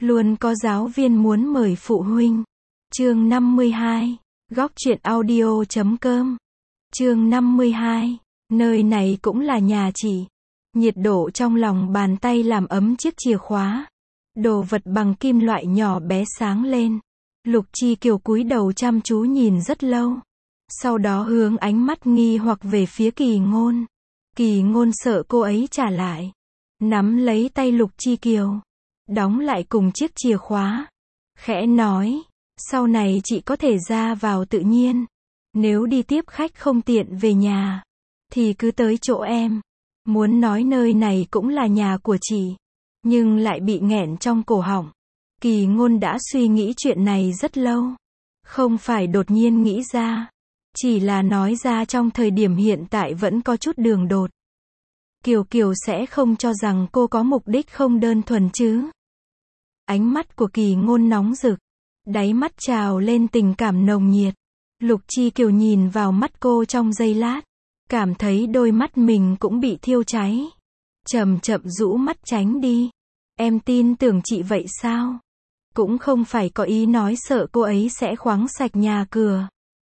Luôn có giáo viên muốn mời phụ huynh. Chương 52. Góc truyện audio.com. Chương 52. Nơi này cũng là nhà chị. Nhiệt độ trong lòng bàn tay làm ấm chiếc chìa khóa. Đồ vật bằng kim loại nhỏ bé sáng lên. Lục Chi Kiều cúi đầu chăm chú nhìn rất lâu. Sau đó hướng ánh mắt nghi hoặc về phía Kỳ Ngôn. Kỳ Ngôn sợ cô ấy trả lại. Nắm lấy tay Lục Chi Kiều. Đóng lại cùng chiếc chìa khóa. Khẽ nói, sau này chị có thể ra vào tự nhiên. Nếu đi tiếp khách không tiện về nhà, thì cứ tới chỗ em. Muốn nói nơi này cũng là nhà của chị, nhưng lại bị nghẹn trong cổ họng. Kỳ Ngôn đã suy nghĩ chuyện này rất lâu. Không phải đột nhiên nghĩ ra, chỉ là nói ra trong thời điểm hiện tại vẫn có chút đường đột. Kiều Kiều sẽ không cho rằng cô có mục đích không đơn thuần chứ. Ánh mắt của Kỳ Ngôn nóng rực, đáy mắt trào lên tình cảm nồng nhiệt. Lục Chi Kiều nhìn vào mắt cô trong giây lát, cảm thấy đôi mắt mình cũng bị thiêu cháy. Chậm chậm rũ mắt tránh đi. Em tin tưởng chị vậy sao? Cũng không phải có ý nói sợ cô ấy sẽ khoáng sạch nhà cửa,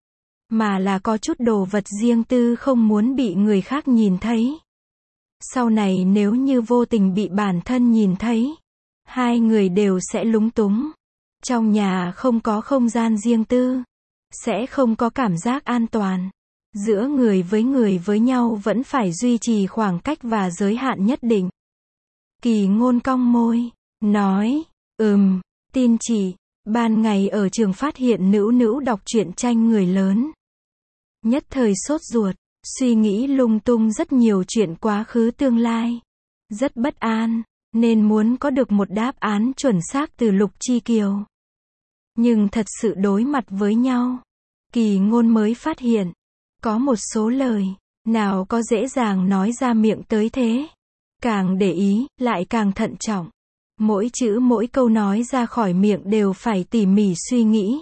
mà là có chút đồ vật riêng tư không muốn bị người khác nhìn thấy. Sau này nếu như vô tình bị bản thân nhìn thấy, hai người đều sẽ lúng túng. Trong nhà không có không gian riêng tư, sẽ không có cảm giác an toàn. Giữa người với nhau vẫn phải duy trì khoảng cách và giới hạn nhất định. Kỳ Ngôn cong môi, nói, tin chị. Ban ngày ở trường phát hiện Nữu Nữu đọc truyện tranh người lớn. Nhất thời sốt ruột, suy nghĩ lung tung rất nhiều chuyện quá khứ tương lai. Rất bất an, nên muốn có được một đáp án chuẩn xác từ Lục Chi Kiều. Nhưng thật sự đối mặt với nhau, Kỳ Ngôn mới phát hiện, có một số lời, nào có dễ dàng nói ra miệng tới thế. Càng để ý, lại càng thận trọng. Mỗi chữ mỗi câu nói ra khỏi miệng đều phải tỉ mỉ suy nghĩ.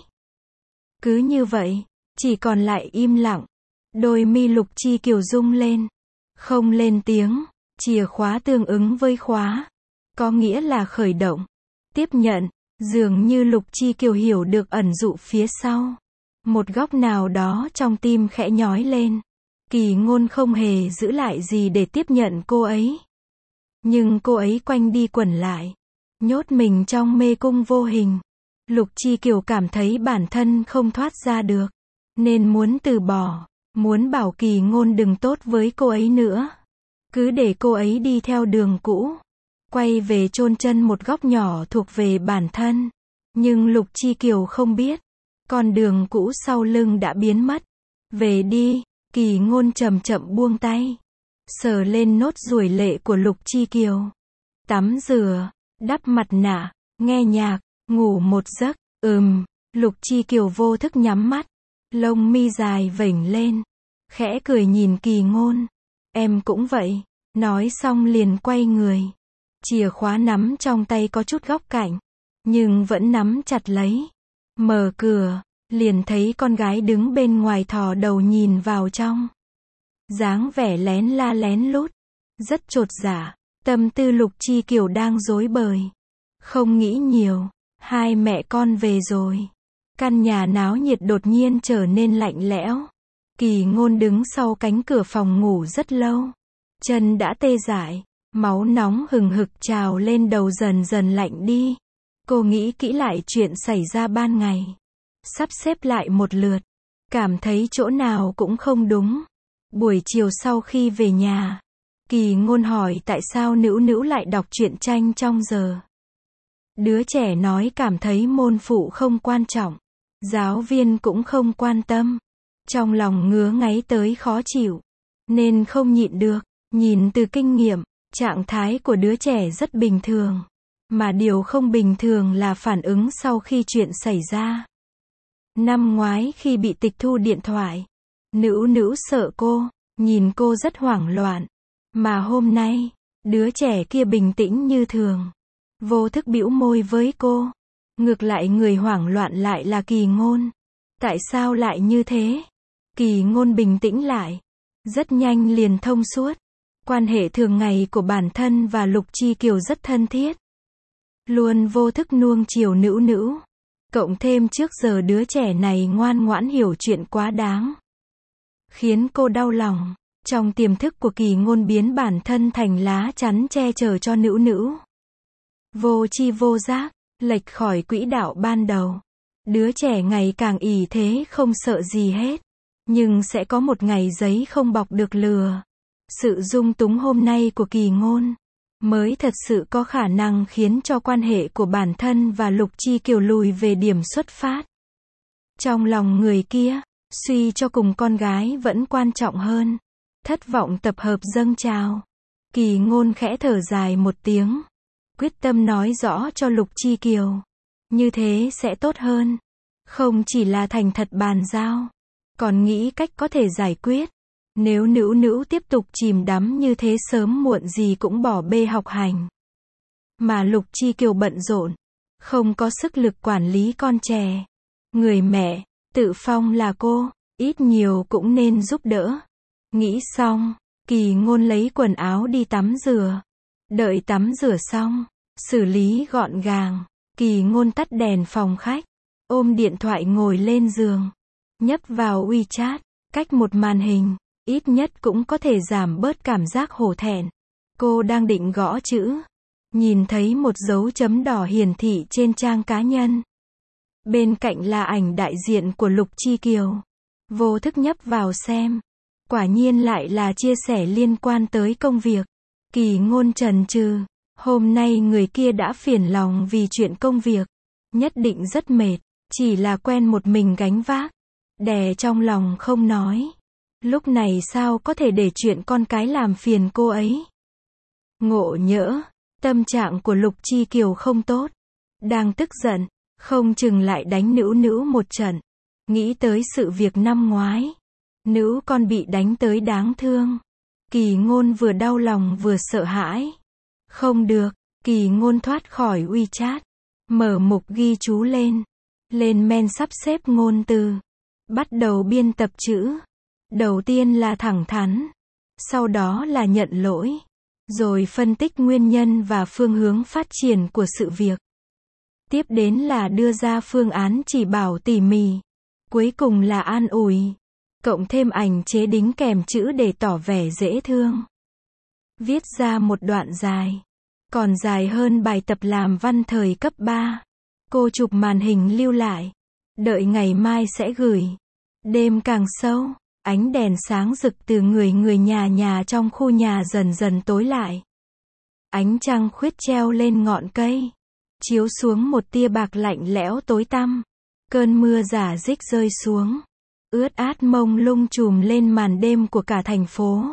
Cứ như vậy, chỉ còn lại im lặng. Đôi mi Lục Chi Kiều rung lên. Không lên tiếng, chìa khóa tương ứng với khóa. Có nghĩa là khởi động. Tiếp nhận, dường như Lục Chi Kiều hiểu được ẩn dụ phía sau. Một góc nào đó trong tim khẽ nhói lên. Kỳ Ngôn không hề giữ lại gì để tiếp nhận cô ấy. Nhưng cô ấy quanh đi quẩn lại, nhốt mình trong mê cung vô hình. Lục Chi Kiều cảm thấy bản thân không thoát ra được, nên muốn từ bỏ, muốn bảo Kỳ Ngôn đừng tốt với cô ấy nữa. Cứ để cô ấy đi theo đường cũ, quay về chôn chân một góc nhỏ thuộc về bản thân. Nhưng Lục Chi Kiều không biết, con đường cũ sau lưng đã biến mất. Về đi. Kỳ Ngôn chậm chậm buông tay, sờ lên nốt ruồi lệ của Lục Chi Kiều. Tắm rửa, đắp mặt nạ, nghe nhạc, ngủ một giấc. Lục Chi Kiều vô thức nhắm mắt, lông mi dài vểnh lên, khẽ cười nhìn Kỳ Ngôn. Em cũng vậy. Nói xong liền quay người. Chìa khóa nắm trong tay có chút góc cạnh, nhưng vẫn nắm chặt lấy. Mở cửa, liền thấy con gái đứng bên ngoài thò đầu nhìn vào trong. Dáng vẻ lén la lén lút, rất chột dạ. Tâm tư Lục Chi Kiều đang rối bời. Không nghĩ nhiều, hai mẹ con về rồi. Căn nhà náo nhiệt đột nhiên trở nên lạnh lẽo. Kỳ Ngôn đứng sau cánh cửa phòng ngủ rất lâu. Chân đã tê dại, máu nóng hừng hực trào lên đầu dần dần lạnh đi. Cô nghĩ kỹ lại chuyện xảy ra ban ngày. Sắp xếp lại một lượt, cảm thấy chỗ nào cũng không đúng. Buổi chiều sau khi về nhà, Kỳ Ngôn hỏi tại sao Nữu Nữu lại đọc truyện tranh trong giờ. Đứa trẻ nói cảm thấy môn phụ không quan trọng, giáo viên cũng không quan tâm. Trong lòng ngứa ngáy tới khó chịu, nên không nhịn được. Nhìn từ kinh nghiệm, trạng thái của đứa trẻ rất bình thường. Mà điều không bình thường là phản ứng sau khi chuyện xảy ra. Năm ngoái khi bị tịch thu điện thoại, Nữu Nữu sợ cô, nhìn cô rất hoảng loạn. Mà hôm nay, đứa trẻ kia bình tĩnh như thường, vô thức bĩu môi với cô. Ngược lại người hoảng loạn lại là Kỳ Ngôn. Tại sao lại như thế? Kỳ Ngôn bình tĩnh lại, rất nhanh liền thông suốt. Quan hệ thường ngày của bản thân và Lục Chi Kiều rất thân thiết. luôn vô thức nuông chiều Nữu Nữu. Cộng thêm trước giờ đứa trẻ này ngoan ngoãn hiểu chuyện quá đáng, khiến cô đau lòng. Trong tiềm thức của Kỳ Ngôn biến bản thân thành lá chắn che chở cho Nữu Nữu. Vô tri vô giác, lệch khỏi quỹ đạo ban đầu. Đứa trẻ ngày càng ỷ thế không sợ gì hết. Nhưng sẽ có một ngày giấy không bọc được lừa. Sự dung túng hôm nay của Kỳ Ngôn mới thật sự có khả năng khiến cho quan hệ của bản thân và Lục Chi Kiều lùi về điểm xuất phát. Trong lòng người kia, suy cho cùng con gái vẫn quan trọng hơn. Thất vọng tập hợp dâng trào. Kỳ Ngôn khẽ thở dài một tiếng, quyết tâm nói rõ cho Lục Chi Kiều. Như thế sẽ tốt hơn. Không chỉ là thành thật bàn giao, còn nghĩ cách có thể giải quyết. Nếu Nữu Nữu tiếp tục chìm đắm như thế sớm muộn gì cũng bỏ bê học hành. Mà Lục Chi Kiều bận rộn, không có sức lực quản lý con trẻ. Người mẹ, tự phong là cô, ít nhiều cũng nên giúp đỡ. Nghĩ xong, Kỳ Ngôn lấy quần áo đi tắm rửa. Đợi tắm rửa xong, xử lý gọn gàng, Kỳ Ngôn tắt đèn phòng khách, ôm điện thoại ngồi lên giường, nhấp vào WeChat, cách một màn hình, ít nhất cũng có thể giảm bớt cảm giác hổ thẹn. Cô đang định gõ chữ, nhìn thấy một dấu chấm đỏ hiển thị trên trang cá nhân. Bên cạnh là ảnh đại diện của Lục Chi Kiều. Vô thức nhấp vào xem. Quả nhiên lại là chia sẻ liên quan tới công việc. Kỳ Ngôn chần chừ. Hôm nay người kia đã phiền lòng vì chuyện công việc. Nhất định rất mệt. Chỉ là quen một mình gánh vác. Đè trong lòng không nói. Lúc này sao có thể để chuyện con cái làm phiền cô ấy. Ngộ nhỡ. Tâm trạng của Lục Chi Kiều không tốt. Đang tức giận. Không chừng lại đánh Nữu Nữu một trận. Nghĩ tới sự việc năm ngoái. Nữu con bị đánh tới đáng thương. Kỳ Ngôn vừa đau lòng vừa sợ hãi. Không được, Kỳ Ngôn thoát khỏi WeChat. Mở mục ghi chú lên. Lên men sắp xếp ngôn từ. Bắt đầu biên tập chữ. Đầu tiên là thẳng thắn. Sau đó là nhận lỗi. Rồi phân tích nguyên nhân và phương hướng phát triển của sự việc. Tiếp đến là đưa ra phương án chỉ bảo tỉ mỉ. Cuối cùng là an ủi. Cộng thêm ảnh chế đính kèm chữ để tỏ vẻ dễ thương. Viết ra một đoạn dài. Còn dài hơn bài tập làm văn thời cấp 3. Cô chụp màn hình lưu lại. Đợi ngày mai sẽ gửi. Đêm càng sâu, ánh đèn sáng rực từ người nhà trong khu nhà dần dần tối lại. Ánh trăng khuyết treo lên ngọn cây. Chiếu xuống một tia bạc lạnh lẽo tối tăm. Cơn mưa rả rích rơi xuống. Ướt át mông lung trùm lên màn đêm của cả thành phố.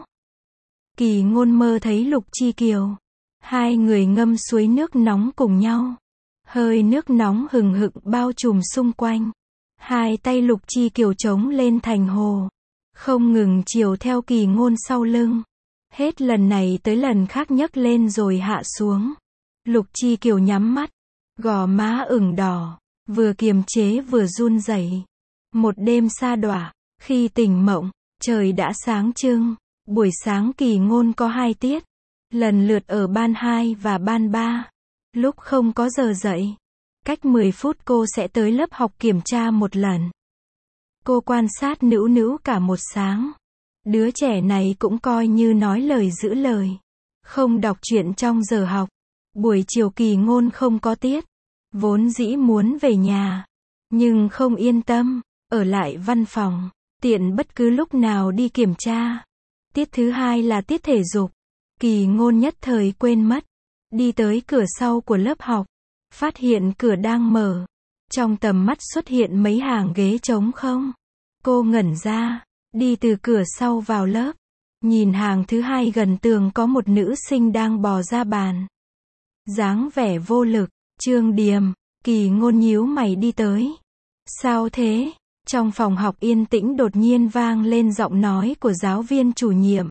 Kỳ Ngôn mơ thấy Lục Chi Kiều. Hai người ngâm suối nước nóng cùng nhau. Hơi nước nóng hừng hực bao trùm xung quanh. Hai tay Lục Chi Kiều chống lên thành hồ. Không ngừng chiều theo Kỳ Ngôn sau lưng. Hết lần này tới lần khác nhấc lên rồi hạ xuống. Lục Chi Kiều nhắm mắt. Gò má ửng đỏ. Vừa kiềm chế vừa run rẩy. Một đêm sa đọa. Khi tỉnh mộng, trời đã sáng trưng. Buổi sáng Kỳ Ngôn có 2 tiết. Lần lượt ở ban 2 và ban 3. Lúc không có giờ dậy. Cách 10 phút cô sẽ tới lớp học kiểm tra một lần. Cô quan sát Nữu Nữu cả một sáng. Đứa trẻ này cũng coi như nói lời giữ lời. Không đọc truyện trong giờ học. Buổi chiều Kỳ Ngôn không có tiết. Vốn dĩ muốn về nhà. Nhưng không yên tâm. Ở lại văn phòng. Tiện bất cứ lúc nào đi kiểm tra. Tiết thứ 2 là tiết thể dục. Kỳ Ngôn nhất thời quên mất. Đi tới cửa sau của lớp học. Phát hiện cửa đang mở. Trong tầm mắt xuất hiện mấy hàng ghế trống không. Cô ngẩn ra. Đi từ cửa sau vào lớp. Nhìn hàng thứ 2 gần tường có một nữ sinh đang bò ra bàn. Dáng vẻ vô lực. Trương Điềm. Kỳ Ngôn nhíu mày đi tới. Sao thế? Trong phòng học yên tĩnh đột nhiên vang lên giọng nói của giáo viên chủ nhiệm.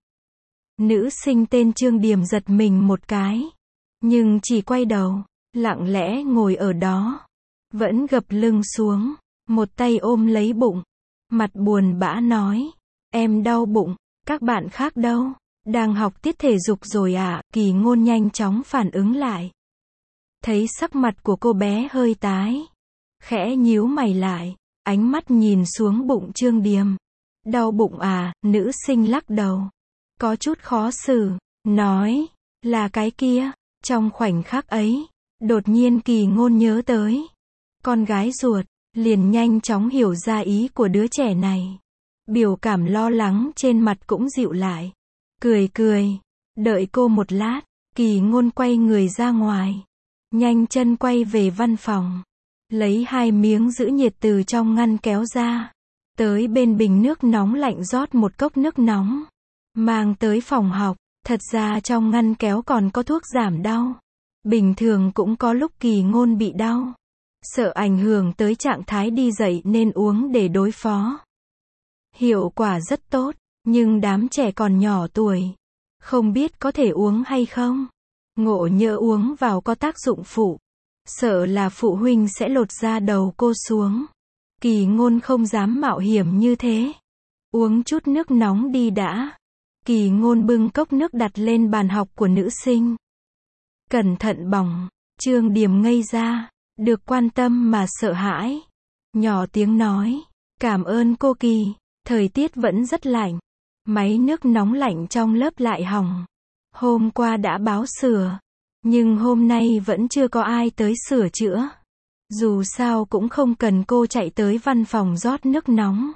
Nữ sinh tên Trương Điềm giật mình một cái. Nhưng chỉ quay đầu. Lặng lẽ ngồi ở đó. Vẫn gập lưng xuống. Một tay ôm lấy bụng. Mặt buồn bã nói. Em đau bụng. Các bạn khác đâu? Đang học tiết thể dục rồi à? Kỳ Ngôn nhanh chóng phản ứng lại. Thấy sắc mặt của cô bé hơi tái. Khẽ nhíu mày lại, ánh mắt nhìn xuống bụng Trương Điềm. Đau bụng à, nữ sinh lắc đầu. Có chút khó xử, nói, là cái kia. Trong khoảnh khắc ấy, đột nhiên Kỳ Ngôn nhớ tới con gái ruột, liền nhanh chóng hiểu ra ý của đứa trẻ này. Biểu cảm lo lắng trên mặt cũng dịu lại. Cười cười, đợi cô một lát, Kỳ Ngôn quay người ra ngoài. Nhanh chân quay về văn phòng. Lấy 2 miếng giữ nhiệt từ trong ngăn kéo ra. Tới bên bình nước nóng lạnh rót một cốc nước nóng. Mang tới phòng học. Thật ra trong ngăn kéo còn có thuốc giảm đau. Bình thường cũng có lúc Kỳ Ngôn bị đau. Sợ ảnh hưởng tới trạng thái đi dậy nên uống để đối phó. Hiệu quả rất tốt, nhưng đám trẻ còn nhỏ tuổi. Không biết có thể uống hay không. Ngộ nhỡ uống vào có tác dụng phụ. Sợ là phụ huynh sẽ lột da đầu cô xuống. Kỳ Ngôn không dám mạo hiểm như thế. Uống chút nước nóng đi đã. Kỳ Ngôn bưng cốc nước đặt lên bàn học của nữ sinh. Cẩn thận bỏng. Trương Điềm ngây ra. Được quan tâm mà sợ hãi. Nhỏ tiếng nói. Cảm ơn cô Kỳ. Thời tiết vẫn rất lạnh. Máy nước nóng lạnh trong lớp lại hỏng. Hôm qua đã báo sửa. Nhưng hôm nay vẫn chưa có ai tới sửa chữa. Dù sao cũng không cần cô chạy tới văn phòng rót nước nóng.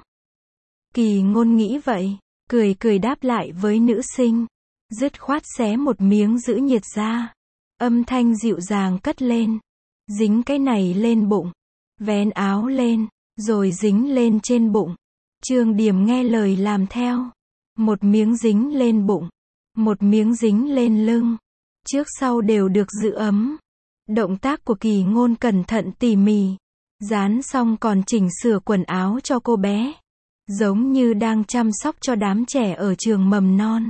Kỳ Ngôn nghĩ vậy. Cười cười đáp lại với nữ sinh. Dứt khoát xé một miếng giữ nhiệt ra. Âm thanh dịu dàng cất lên. Dính cái này lên bụng. Vén áo lên. Rồi dính lên trên bụng. Trương Điềm nghe lời làm theo. Một miếng dính lên bụng. Một miếng dính lên lưng. Trước sau đều được giữ ấm. Động tác của Kỳ Ngôn cẩn thận tỉ mỉ. Dán xong còn chỉnh sửa quần áo cho cô bé. Giống như đang chăm sóc cho đám trẻ ở trường mầm non.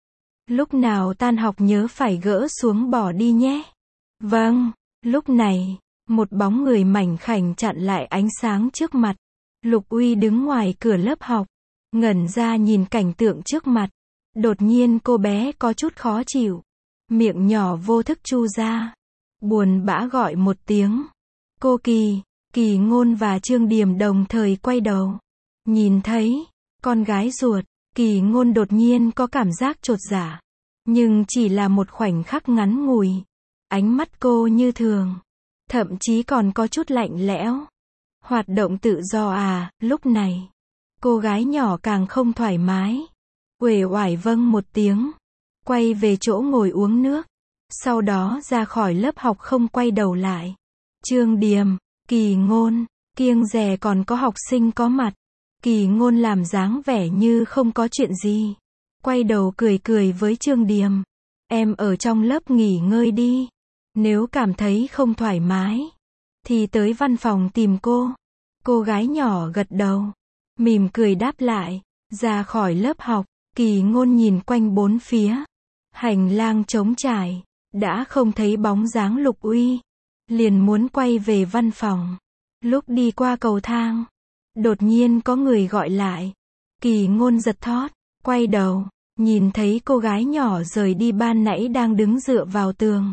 Lúc nào tan học nhớ phải gỡ xuống bỏ đi nhé. Vâng. Lúc này, một bóng người mảnh khảnh chặn lại ánh sáng trước mặt. Lục Uy đứng ngoài cửa lớp học. Ngẩn ra nhìn cảnh tượng trước mặt. Đột nhiên cô bé có chút khó chịu. Miệng nhỏ vô thức chu ra. Buồn bã gọi một tiếng. Cô Kỳ. Kỳ Ngôn và Trương Điềm đồng thời quay đầu. Nhìn thấy con gái ruột, Kỳ Ngôn đột nhiên có cảm giác chột dạ. Nhưng chỉ là một khoảnh khắc ngắn ngủi. Ánh mắt cô như thường. Thậm chí còn có chút lạnh lẽo. Hoạt động tự do à, lúc này. Cô gái nhỏ càng không thoải mái. Uể oải vâng một tiếng. Quay về chỗ ngồi uống nước. Sau đó ra khỏi lớp học không quay đầu lại. Trương Điềm, Kỳ Ngôn, kiêng dè còn có học sinh có mặt. Kỳ Ngôn làm dáng vẻ như không có chuyện gì. Quay đầu cười cười với Trương Điềm. Em ở trong lớp nghỉ ngơi đi. Nếu cảm thấy không thoải mái, thì tới văn phòng tìm cô. Cô gái nhỏ gật đầu. Mỉm cười đáp lại. Ra khỏi lớp học, Kỳ Ngôn nhìn quanh bốn phía. Hành lang trống trải. Đã không thấy bóng dáng Lục Uy. Liền muốn quay về văn phòng. Lúc đi qua cầu thang, đột nhiên có người gọi lại. Kỳ Ngôn giật thót, quay đầu, nhìn thấy cô gái nhỏ rời đi ban nãy đang đứng dựa vào tường.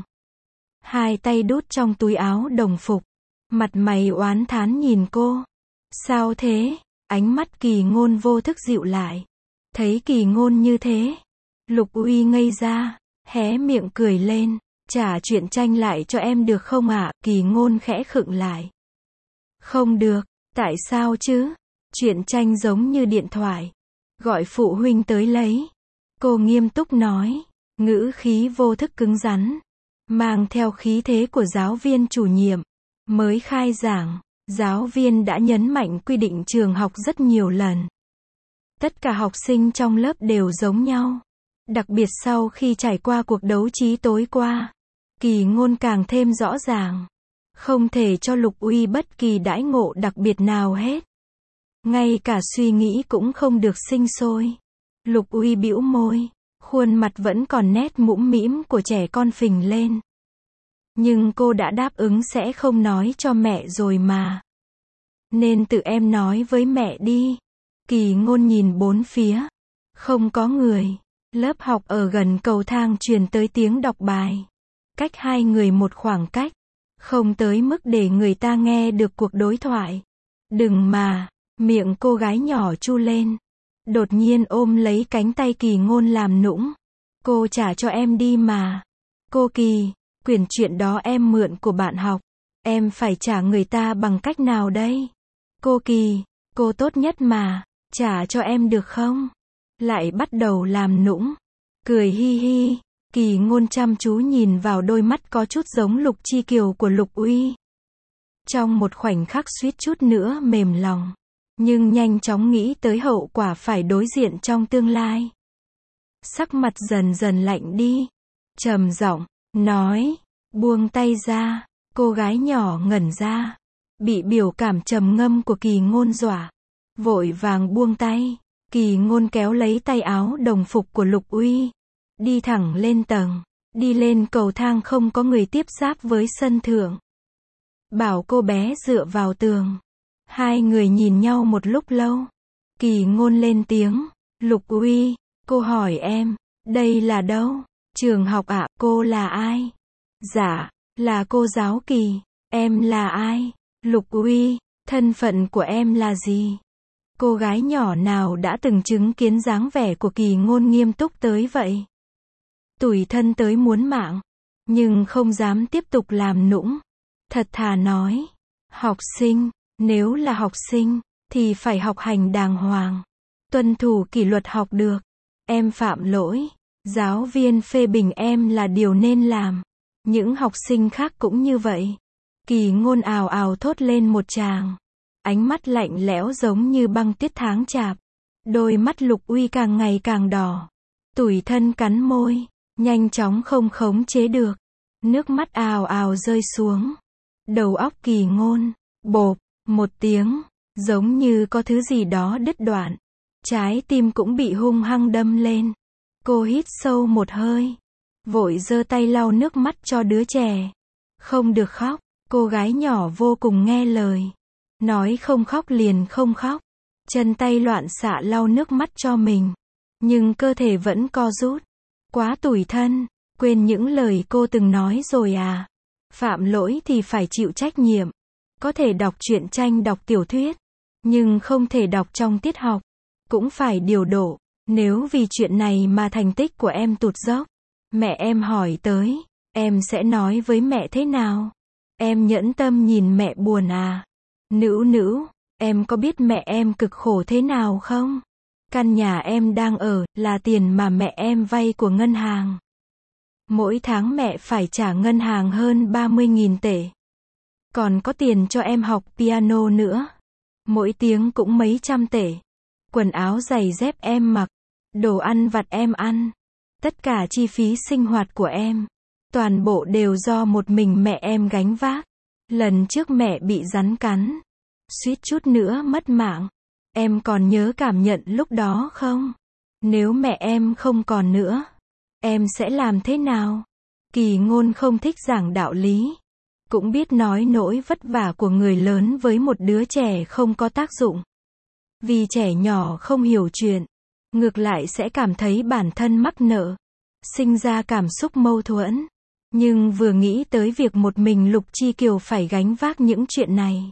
Hai tay đút trong túi áo đồng phục. Mặt mày oán thán nhìn cô. Sao thế? Ánh mắt Kỳ Ngôn vô thức dịu lại. Thấy Kỳ Ngôn như thế, Lục Uy ngây ra, hé miệng cười lên. Trả truyện tranh lại cho em được không ạ? Kỳ Ngôn khẽ khựng lại. Không được. Tại sao chứ? Truyện tranh giống như điện thoại. Gọi phụ huynh tới lấy. Cô nghiêm túc nói. Ngữ khí vô thức cứng rắn. Mang theo khí thế của giáo viên chủ nhiệm. Mới khai giảng, giáo viên đã nhấn mạnh quy định trường học rất nhiều lần. Tất cả học sinh trong lớp đều giống nhau. Đặc biệt sau khi trải qua cuộc đấu trí tối qua. Kỳ Ngôn càng thêm rõ ràng. Không thể cho Lục Uy bất kỳ đãi ngộ đặc biệt nào hết. Ngay cả suy nghĩ cũng không được sinh sôi. Lục Uy bĩu môi. Khuôn mặt vẫn còn nét mũm mĩm của trẻ con phình lên. Nhưng cô đã đáp ứng sẽ không nói cho mẹ rồi mà. Nên tự em nói với mẹ đi. Kỳ Ngôn nhìn bốn phía. Không có người. Lớp học ở gần cầu thang truyền tới tiếng đọc bài. Cách hai người một khoảng cách. Không tới mức để người ta nghe được cuộc đối thoại. Đừng mà, miệng cô gái nhỏ chu lên. Đột nhiên ôm lấy cánh tay Kỳ Ngôn làm nũng. Cô trả cho em đi mà. Cô Kỳ, quyển truyện đó em mượn của bạn học. Em phải trả người ta bằng cách nào đây? Cô Kỳ, cô tốt nhất mà, trả cho em được không? Lại bắt đầu làm nũng. Cười hi hi. Kỳ Ngôn chăm chú nhìn vào đôi mắt có chút giống Lục Chi Kiều của Lục Uy. Trong một khoảnh khắc suýt chút nữa mềm lòng. Nhưng nhanh chóng nghĩ tới hậu quả phải đối diện trong tương lai. Sắc mặt dần dần lạnh đi. Trầm giọng, nói, buông tay ra. Cô gái nhỏ ngẩn ra. Bị biểu cảm trầm ngâm của Kỳ Ngôn dọa. Vội vàng buông tay. Kỳ Ngôn kéo lấy tay áo đồng phục của Lục Uy. Đi thẳng lên tầng. Đi lên cầu thang không có người tiếp giáp với sân thượng. Bảo cô bé dựa vào tường. Hai người nhìn nhau một lúc lâu. Kỳ Ngôn lên tiếng. Lục Uy, cô hỏi em, đây là đâu? Trường học ạ, cô là ai? Dạ, là cô giáo Kỳ. Em là ai? Lục Uy, thân phận của em là gì? Cô gái nhỏ nào đã từng chứng kiến dáng vẻ của Kỳ Ngôn nghiêm túc tới vậy? Tủi thân tới muốn mạng, nhưng không dám tiếp tục làm nũng. Thật thà nói, học sinh, nếu là học sinh, thì phải học hành đàng hoàng, tuân thủ kỷ luật học được. Em phạm lỗi, giáo viên phê bình em là điều nên làm. Những học sinh khác cũng như vậy. Kỳ Ngôn ào ào thốt lên một tràng. Ánh mắt lạnh lẽo giống như băng tuyết tháng chạp. Đôi mắt Lục Uy càng ngày càng đỏ. Tủi thân cắn môi, nhanh chóng không khống chế được. Nước mắt ào ào rơi xuống. Đầu óc Kỳ Ngôn, bộp, một tiếng, giống như có thứ gì đó đứt đoạn. Trái tim cũng bị hung hăng đâm lên. Cô hít sâu một hơi. Vội giơ tay lau nước mắt cho đứa trẻ. Không được khóc. Cô gái nhỏ vô cùng nghe lời. Nói không khóc liền không khóc. Chân tay loạn xạ lau nước mắt cho mình. Nhưng cơ thể vẫn co rút. Quá tủi thân. Quên những lời cô từng nói rồi à? Phạm lỗi thì phải chịu trách nhiệm. Có thể đọc truyện tranh đọc tiểu thuyết. Nhưng không thể đọc trong tiết học. Cũng phải điều độ. Nếu vì chuyện này mà thành tích của em tụt dốc. Mẹ em hỏi tới. Em sẽ nói với mẹ thế nào? Em nhẫn tâm nhìn mẹ buồn à? Nữu, em có biết mẹ em cực khổ thế nào không? Căn nhà em đang ở là tiền mà mẹ em vay của ngân hàng. Mỗi tháng mẹ phải trả ngân hàng hơn 30.000 tệ. Còn có tiền cho em học piano nữa. Mỗi tiếng cũng mấy trăm tệ. Quần áo giày dép em mặc. Đồ ăn vặt em ăn. Tất cả chi phí sinh hoạt của em. Toàn bộ đều do một mình mẹ em gánh vác. Lần trước mẹ bị rắn cắn. Suýt chút nữa mất mạng. Em còn nhớ cảm nhận lúc đó không? Nếu mẹ em không còn nữa, em sẽ làm thế nào? Kỳ Ngôn không thích giảng đạo lý. Cũng biết nói nỗi vất vả của người lớn với một đứa trẻ không có tác dụng. Vì trẻ nhỏ không hiểu chuyện. Ngược lại sẽ cảm thấy bản thân mắc nợ. Sinh ra cảm xúc mâu thuẫn. Nhưng vừa nghĩ tới việc một mình Lục Chi Kiều phải gánh vác những chuyện này.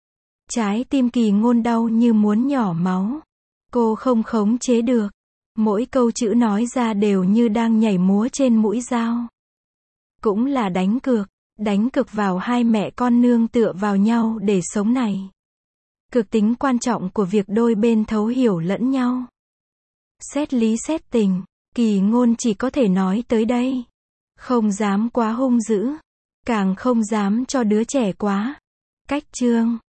Trái tim Kỳ Ngôn đau như muốn nhỏ máu. Cô không khống chế được. Mỗi câu chữ nói ra đều như đang nhảy múa trên mũi dao. Cũng là đánh cược vào hai mẹ con nương tựa vào nhau để sống này. Cực tính quan trọng của việc đôi bên thấu hiểu lẫn nhau. Xét lý xét tình, Kỳ Ngôn chỉ có thể nói tới đây. Không dám quá hung dữ, càng không dám cho đứa trẻ quá cách chương.